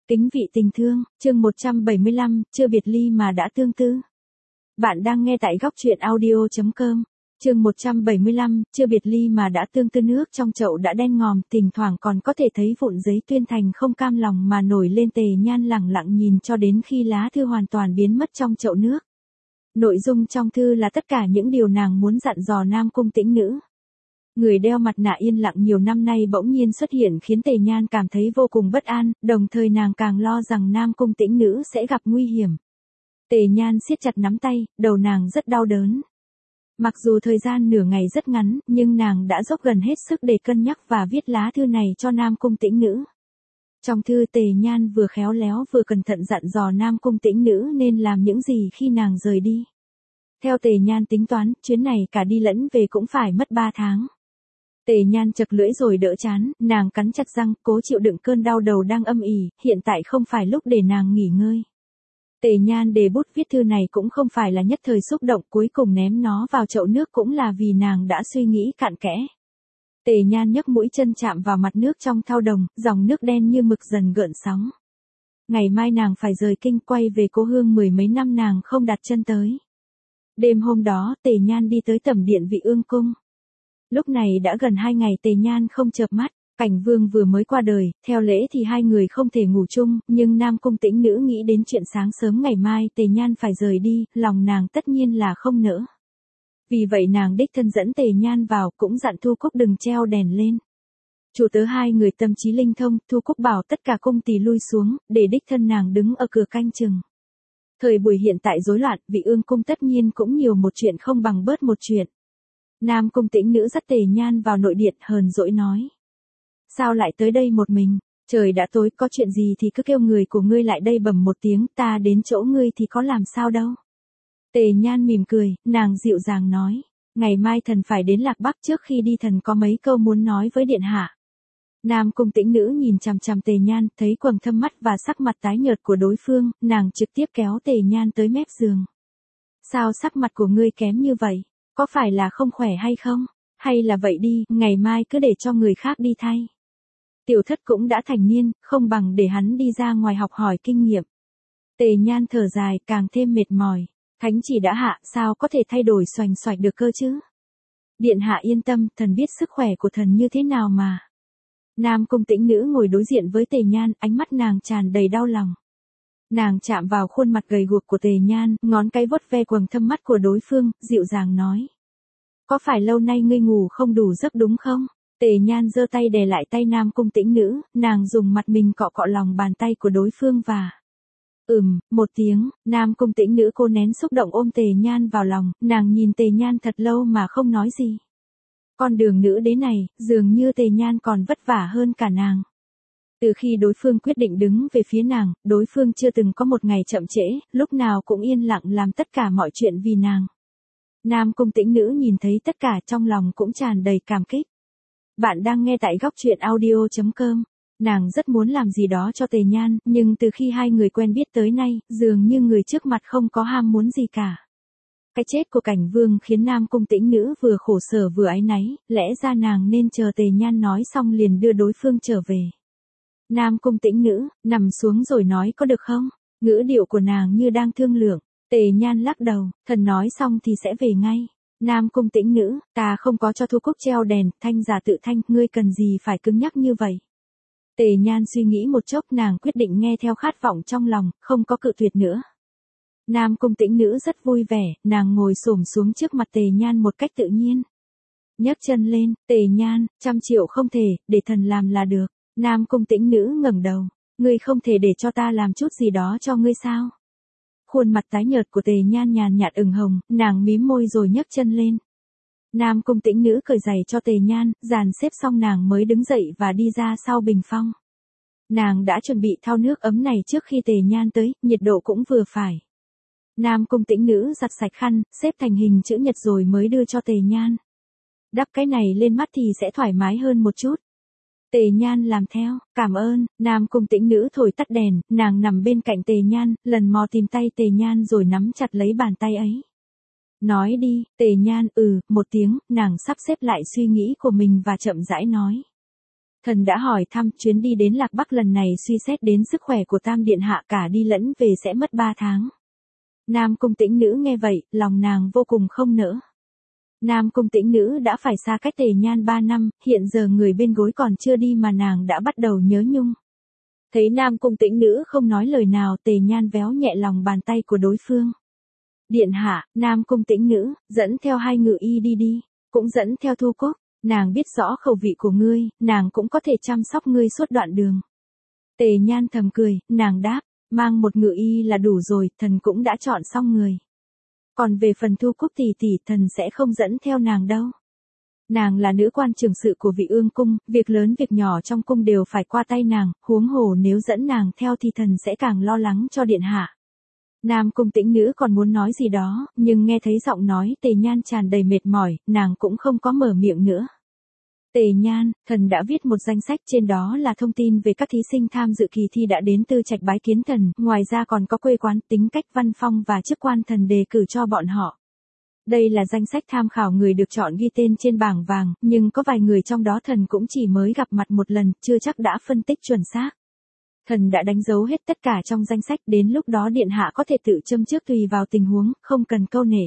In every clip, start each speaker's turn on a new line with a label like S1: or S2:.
S1: Kính vị tình thương, chương 175, chưa biệt ly mà đã tương tư. Bạn đang nghe tại góc truyện audio.com. Chương 175, chưa biệt ly mà đã tương tư. Nước trong chậu đã đen ngòm, thỉnh thoảng còn có thể thấy vụn giấy tuyên thành không cam lòng mà nổi lên. Tề Nhan lẳng lặng nhìn cho đến khi lá thư hoàn toàn biến mất trong chậu nước. Nội dung trong thư là tất cả những điều nàng muốn dặn dò Nam Cung Tĩnh Nữ. Người đeo mặt nạ yên lặng nhiều năm nay bỗng nhiên xuất hiện khiến Tề Nhan cảm thấy vô cùng bất an, đồng thời nàng càng lo rằng Nam Cung Tĩnh Nữ sẽ gặp nguy hiểm. Tề Nhan siết chặt nắm tay, đầu nàng rất đau đớn. Mặc dù thời gian nửa ngày rất ngắn, nhưng nàng đã dốc gần hết sức để cân nhắc và viết lá thư này cho Nam Cung Tĩnh Nữ. Trong thư Tề Nhan vừa khéo léo vừa cẩn thận dặn dò Nam Cung Tĩnh Nữ nên làm những gì khi nàng rời đi. Theo Tề Nhan tính toán, chuyến này cả đi lẫn về cũng phải mất 3 tháng. Tề Nhan chật lưỡi rồi đỡ chán, nàng cắn chặt răng, cố chịu đựng cơn đau đầu đang âm ỉ, hiện tại không phải lúc để nàng nghỉ ngơi. Tề Nhan để bút viết thư này cũng không phải là nhất thời xúc động, cuối cùng ném nó vào chậu nước cũng là vì nàng đã suy nghĩ cặn kẽ. Tề Nhan nhấc mũi chân chạm vào mặt nước trong thao đồng, dòng nước đen như mực dần gợn sóng. Ngày mai nàng phải rời kinh quay về cố hương mười mấy năm nàng không đặt chân tới. Đêm hôm đó Tề Nhan đi tới tẩm điện Vị Ương Cung. Lúc này đã gần 2 ngày Tề Nhan không chợp mắt, Cảnh Vương vừa mới qua đời, theo lễ thì hai người không thể ngủ chung, nhưng Nam Cung Tĩnh Nữ nghĩ đến chuyện sáng sớm ngày mai Tề Nhan phải rời đi, lòng nàng tất nhiên là không nỡ. Vì vậy nàng đích thân dẫn Tề Nhan vào, cũng dặn Thu Cúc đừng treo đèn lên. Chủ tớ hai người tâm trí linh thông, Thu Cúc bảo tất cả cung tỳ lui xuống, để đích thân nàng đứng ở cửa canh chừng. Thời buổi hiện tại rối loạn, Vị Ương Cung tất nhiên cũng nhiều một chuyện không bằng bớt một chuyện. Nam Cung Tĩnh Nữ dắt Tề Nhan vào nội điện hờn dỗi nói. Sao lại tới đây một mình, trời đã tối, có chuyện gì thì cứ kêu người của ngươi lại đây bẩm một tiếng, ta đến chỗ ngươi thì có làm sao đâu. Tề Nhan mỉm cười, nàng dịu dàng nói, ngày mai thần phải đến Lạc Bắc, trước khi đi thần có mấy câu muốn nói với điện hạ. Nam Cung Tĩnh Nữ nhìn chằm chằm Tề Nhan, thấy quầng thâm mắt và sắc mặt tái nhợt của đối phương, nàng trực tiếp kéo Tề Nhan tới mép giường. Sao sắc mặt của ngươi kém như vậy? Có phải là không khỏe hay không? Hay là vậy đi, ngày mai cứ để cho người khác đi thay. Tiểu Thất cũng đã thành niên, không bằng để hắn đi ra ngoài học hỏi kinh nghiệm. Tề Nhan thở dài, càng thêm mệt mỏi. Thánh chỉ đã hạ, sao có thể thay đổi xoành xoạch được cơ chứ? Điện hạ yên tâm, thần biết sức khỏe của thần như thế nào mà. Nam Cung Tĩnh Nữ ngồi đối diện với Tề Nhan, ánh mắt nàng tràn đầy đau lòng. Nàng chạm vào khuôn mặt gầy guộc của Tề Nhan, ngón cái vuốt ve quầng thâm mắt của đối phương, dịu dàng nói. Có phải lâu nay ngươi ngủ không đủ giấc đúng không? Tề Nhan giơ tay đè lại tay Nam Cung Tĩnh Nữ, nàng dùng mặt mình cọ cọ lòng bàn tay của đối phương và... một tiếng, Nam Cung Tĩnh Nữ cô nén xúc động ôm Tề Nhan vào lòng, nàng nhìn Tề Nhan thật lâu mà không nói gì. Con đường nữ đế này, dường như Tề Nhan còn vất vả hơn cả nàng. Từ khi đối phương quyết định đứng về phía nàng, đối phương chưa từng có một ngày chậm trễ, lúc nào cũng yên lặng làm tất cả mọi chuyện vì nàng. Nam Cung Tĩnh Nữ nhìn thấy tất cả trong lòng cũng tràn đầy cảm kích. Bạn đang nghe tại góc truyện audio.com. Nàng rất muốn làm gì đó cho Tề Nhan, nhưng từ khi hai người quen biết tới nay, dường như người trước mặt không có ham muốn gì cả. Cái chết của Cảnh Vương khiến Nam Cung Tĩnh Nữ vừa khổ sở vừa áy náy, lẽ ra nàng nên chờ Tề Nhan nói xong liền đưa đối phương trở về. Nam Cung Tĩnh Nữ, nằm xuống rồi nói có được không? Ngữ điệu của nàng như đang thương lượng. Tề Nhan lắc đầu, thần nói xong thì sẽ về ngay. Nam Cung Tĩnh Nữ, ta không có cho Thu Cúc treo đèn, thanh giả tự thanh, ngươi cần gì phải cứng nhắc như vậy? Tề Nhan suy nghĩ một chốc, nàng quyết định nghe theo khát vọng trong lòng, không có cự tuyệt nữa. Nam Cung Tĩnh Nữ rất vui vẻ, nàng ngồi xổm xuống trước mặt Tề Nhan một cách tự nhiên. Nhấc chân lên, Tề Nhan, 100 triệu không thể, để thần làm là được. Nam Cung Tĩnh Nữ ngẩng đầu, ngươi không thể để cho ta làm chút gì đó cho ngươi sao? Khuôn mặt tái nhợt của Tề Nhan nhàn nhạt ửng hồng, nàng mím môi rồi nhấc chân lên. Nam Cung Tĩnh Nữ cởi giày cho Tề Nhan, dàn xếp xong nàng mới đứng dậy và đi ra sau bình phong. Nàng đã chuẩn bị thau nước ấm này trước khi Tề Nhan tới, nhiệt độ cũng vừa phải. Nam Cung Tĩnh Nữ giặt sạch khăn, xếp thành hình chữ nhật rồi mới đưa cho Tề Nhan. Đắp cái này lên mắt thì sẽ thoải mái hơn một chút. Tề Nhan làm theo, cảm ơn. Nam Cung Tĩnh Nữ thổi tắt đèn, nàng nằm bên cạnh Tề Nhan, lần mò tìm tay Tề Nhan rồi nắm chặt lấy bàn tay ấy. Nói đi, Tề Nhan, một tiếng, nàng sắp xếp lại suy nghĩ của mình và chậm rãi nói. Thần đã hỏi thăm chuyến đi đến Lạc Bắc lần này suy xét đến sức khỏe của Tam Điện Hạ cả đi lẫn về sẽ mất 3 tháng. Nam Cung Tĩnh Nữ nghe vậy, lòng nàng vô cùng không nỡ. Nam Cung Tĩnh Nữ đã phải xa cách Tề Nhan 3 năm, hiện giờ người bên gối còn chưa đi mà nàng đã bắt đầu nhớ nhung. Thấy Nam Cung Tĩnh Nữ không nói lời nào, Tề Nhan véo nhẹ lòng bàn tay của đối phương. Điện hạ, Nam Cung Tĩnh Nữ, dẫn theo 2 ngự y đi đi, cũng dẫn theo Thu Cúc, nàng biết rõ khẩu vị của ngươi, nàng cũng có thể chăm sóc ngươi suốt đoạn đường. Tề Nhan thầm cười, nàng đáp, mang một ngự y là đủ rồi, thần cũng đã chọn xong người. Còn về phần Thu Cúc tỷ tỷ, thần sẽ không dẫn theo nàng đâu. Nàng là nữ quan trưởng sự của Vị Ương cung, việc lớn việc nhỏ trong cung đều phải qua tay nàng, huống hồ nếu dẫn nàng theo thì thần sẽ càng lo lắng cho điện hạ. Nam Cung Tĩnh Nữ còn muốn nói gì đó, nhưng nghe thấy giọng nói Tề Nhan tràn đầy mệt mỏi, nàng cũng không có mở miệng nữa. Tề Nhan, thần đã viết một danh sách, trên đó là thông tin về các thí sinh tham dự kỳ thi đã đến Tư Trạch bái kiến thần, ngoài ra còn có quê quán, tính cách, văn phong và chức quan thần đề cử cho bọn họ. Đây là danh sách tham khảo người được chọn ghi tên trên bảng vàng, nhưng có vài người trong đó thần cũng chỉ mới gặp mặt một lần, chưa chắc đã phân tích chuẩn xác. Thần đã đánh dấu hết tất cả trong danh sách, đến lúc đó điện hạ có thể tự châm trước tùy vào tình huống, không cần câu nể.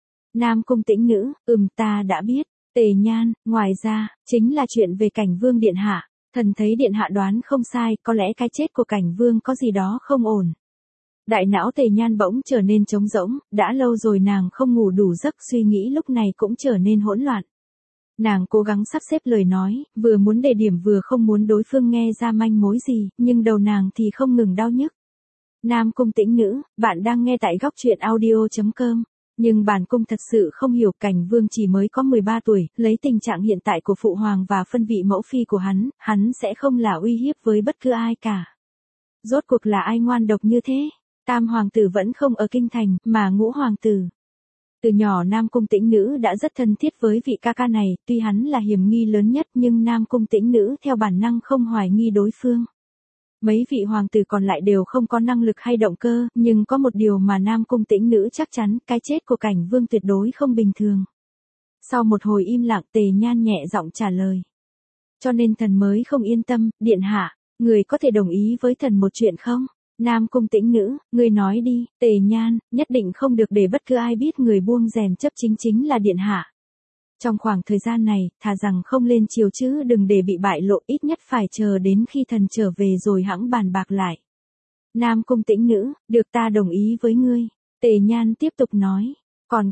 S1: Nam Cung Tĩnh Nữ, ta đã biết. Tề Nhan, ngoài ra, chính là chuyện về Cảnh Vương điện hạ, thần thấy điện hạ đoán không sai, có lẽ cái chết của Cảnh Vương có gì đó không ổn. Đại não Tề Nhan bỗng trở nên trống rỗng, đã lâu rồi nàng không ngủ đủ giấc, suy nghĩ lúc này cũng trở nên hỗn loạn. Nàng cố gắng sắp xếp lời nói, vừa muốn đề điểm vừa không muốn đối phương nghe ra manh mối gì, nhưng đầu nàng thì không ngừng đau nhức. Nam Cung Tĩnh Nữ, bạn đang nghe tại góc truyện audio.com. Nhưng bản cung thật sự không hiểu, Cảnh Vương chỉ mới có 13 tuổi, lấy tình trạng hiện tại của phụ hoàng và phân vị mẫu phi của hắn sẽ không là uy hiếp với bất cứ ai cả. Rốt cuộc là ai ngoan độc như thế? Tam hoàng tử vẫn không ở kinh thành, mà Ngũ hoàng tử. Từ nhỏ Nam Cung Tĩnh Nữ đã rất thân thiết với vị ca ca này, tuy hắn là hiểm nghi lớn nhất nhưng Nam Cung Tĩnh Nữ theo bản năng không hoài nghi đối phương. Mấy vị hoàng tử còn lại đều không có năng lực hay động cơ, nhưng có một điều mà Nam Cung Tĩnh Nữ chắc chắn, cái chết của Cảnh Vương tuyệt đối không bình thường. Sau một hồi im lặng, Tề Nhan nhẹ giọng trả lời. Cho nên thần mới không yên tâm, điện hạ, người có thể đồng ý với thần một chuyện không? Nam Cung Tĩnh Nữ, người nói đi. Tề Nhan, nhất định không được để bất cứ ai biết người buông rèm chấp chính là điện hạ. Trong khoảng thời gian này, thà rằng không lên chiều chứ đừng để bị bại lộ, ít nhất phải chờ đến khi thần trở về rồi hẵng bàn bạc lại. Nam Cung Tĩnh Nữ, được, ta đồng ý với ngươi. Tề Nhan tiếp tục nói, còn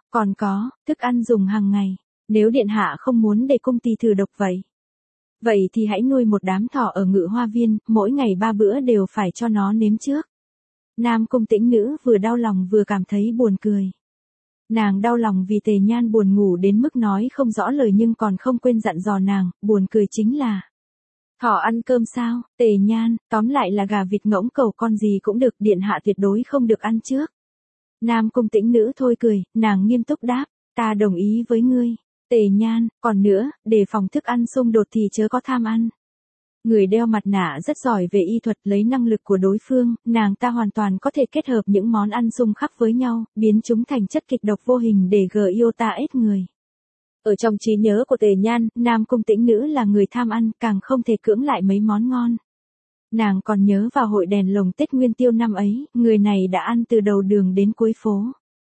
S1: có, thức ăn dùng hàng ngày. Nếu điện hạ không muốn để cung tỳ thử độc vậy thì hãy nuôi một đám thỏ ở Ngự Hoa Viên, mỗi ngày 3 bữa đều phải cho nó nếm trước. Nam Cung Tĩnh Nữ vừa đau lòng vừa cảm thấy buồn cười. Nàng đau lòng vì Tề Nhan buồn ngủ đến mức nói không rõ lời nhưng còn không quên dặn dò nàng, buồn cười chính là thỏ ăn cơm sao? Tề Nhan, tóm lại là gà vịt ngỗng cẩu con gì cũng được, điện hạ tuyệt đối không được ăn trước. Nam Cung Tĩnh Nữ thôi cười, nàng nghiêm túc đáp, ta đồng ý với ngươi. Tề Nhan, còn nữa, để phòng thức ăn xung đột thì chớ có tham ăn. Người đeo mặt nạ rất giỏi về y thuật, lấy năng lực của đối phương, nàng ta hoàn toàn có thể kết hợp những món ăn xung khắc với nhau, biến chúng thành chất kịch độc vô hình để gờ yêu ta ết người. Ở trong trí nhớ của Tề Nhan, Nam Cung Tĩnh Nữ là người tham ăn, càng không thể cưỡng lại mấy món ngon. Nàng còn nhớ vào hội đèn lồng Tết Nguyên Tiêu năm ấy, người này đã ăn từ đầu đường đến cuối phố.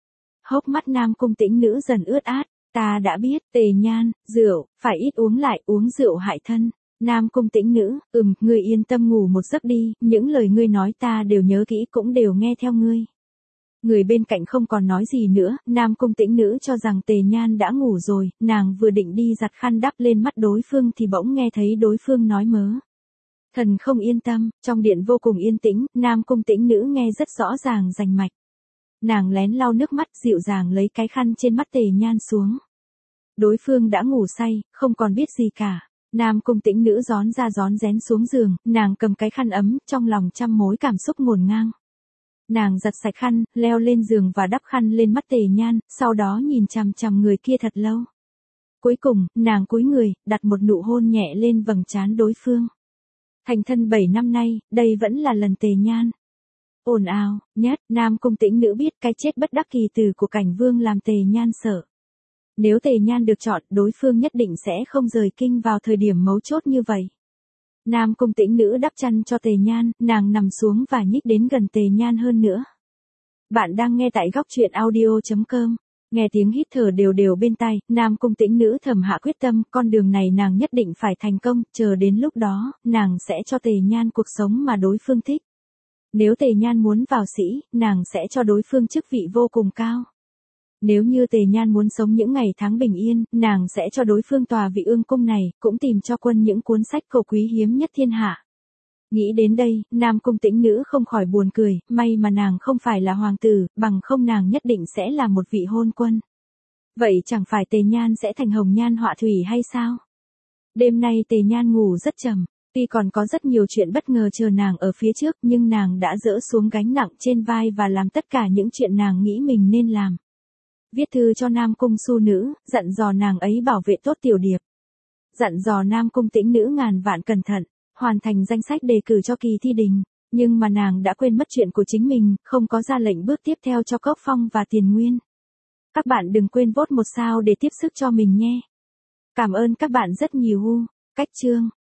S1: Hốc mắt Nam Cung Tĩnh Nữ dần ướt át, ta đã biết. Tề Nhan, rượu, phải ít uống lại, uống rượu hại thân. Nam Cung Tĩnh Nữ, ngươi yên tâm ngủ một giấc đi, những lời ngươi nói ta đều nhớ kỹ, cũng đều nghe theo ngươi. Người bên cạnh không còn nói gì nữa, Nam Cung Tĩnh Nữ cho rằng Tề Nhan đã ngủ rồi, nàng vừa định đi giặt khăn đắp lên mắt đối phương thì bỗng nghe thấy đối phương nói mớ. Thần không yên tâm, trong điện vô cùng yên tĩnh, Nam Cung Tĩnh Nữ nghe rất rõ ràng rành mạch. Nàng lén lau nước mắt, dịu dàng lấy cái khăn trên mắt Tề Nhan xuống. Đối phương đã ngủ say, không còn biết gì cả. Nam Cung Tĩnh Nữ rón ra rón rén xuống giường, nàng cầm cái khăn ấm, trong lòng trăm mối cảm xúc ngổn ngang. Nàng giặt sạch khăn, leo lên giường và đắp khăn lên mắt Tề Nhan, sau đó nhìn chằm chằm người kia thật lâu. Cuối cùng, nàng cúi người, đặt một nụ hôn nhẹ lên vầng trán đối phương. Thành thân 7 năm nay, đây vẫn là lần Tề Nhan ồn ào nhất. Nam Cung Tĩnh Nữ biết cái chết bất đắc kỳ từ của Cảnh Vương làm Tề Nhan sợ. Nếu Tề Nhan được chọn, đối phương nhất định sẽ không rời kinh vào thời điểm mấu chốt như vậy. Nam Cung Tĩnh Nữ đắp chăn cho Tề Nhan, nàng nằm xuống và nhích đến gần Tề Nhan hơn nữa. Bạn đang nghe tại góc truyện audio.com. Nghe tiếng hít thở đều đều bên tai, Nam Cung Tĩnh Nữ thầm hạ quyết tâm, con đường này nàng nhất định phải thành công, chờ đến lúc đó, nàng sẽ cho Tề Nhan cuộc sống mà đối phương thích. Nếu Tề Nhan muốn vào sĩ, nàng sẽ cho đối phương chức vị vô cùng cao. Nếu như Tề Nhan muốn sống những ngày tháng bình yên, nàng sẽ cho đối phương tòa vị ương cung này, cũng tìm cho quân những cuốn sách cổ quý hiếm nhất thiên hạ. Nghĩ đến đây, Nam Cung Tĩnh Nữ không khỏi buồn cười, may mà nàng không phải là hoàng tử, bằng không nàng nhất định sẽ là một vị hôn quân. Vậy chẳng phải Tề Nhan sẽ thành hồng nhan họa thủy hay sao? Đêm nay Tề Nhan ngủ rất trầm, tuy còn có rất nhiều chuyện bất ngờ chờ nàng ở phía trước nhưng nàng đã dỡ xuống gánh nặng trên vai và làm tất cả những chuyện nàng nghĩ mình nên làm. Viết thư cho Nam Cung Su Nữ, dặn dò nàng ấy bảo vệ tốt Tiểu Điệp. Dặn dò Nam Cung Tĩnh Nữ ngàn vạn cẩn thận, hoàn thành danh sách đề cử cho kỳ thi đình. Nhưng mà nàng đã quên mất chuyện của chính mình, không có ra lệnh bước tiếp theo cho Cốc Phong và Tiền Nguyên. Các bạn đừng quên vote 1 sao để tiếp sức cho mình nhé. Cảm ơn các bạn rất nhiều. Cách chương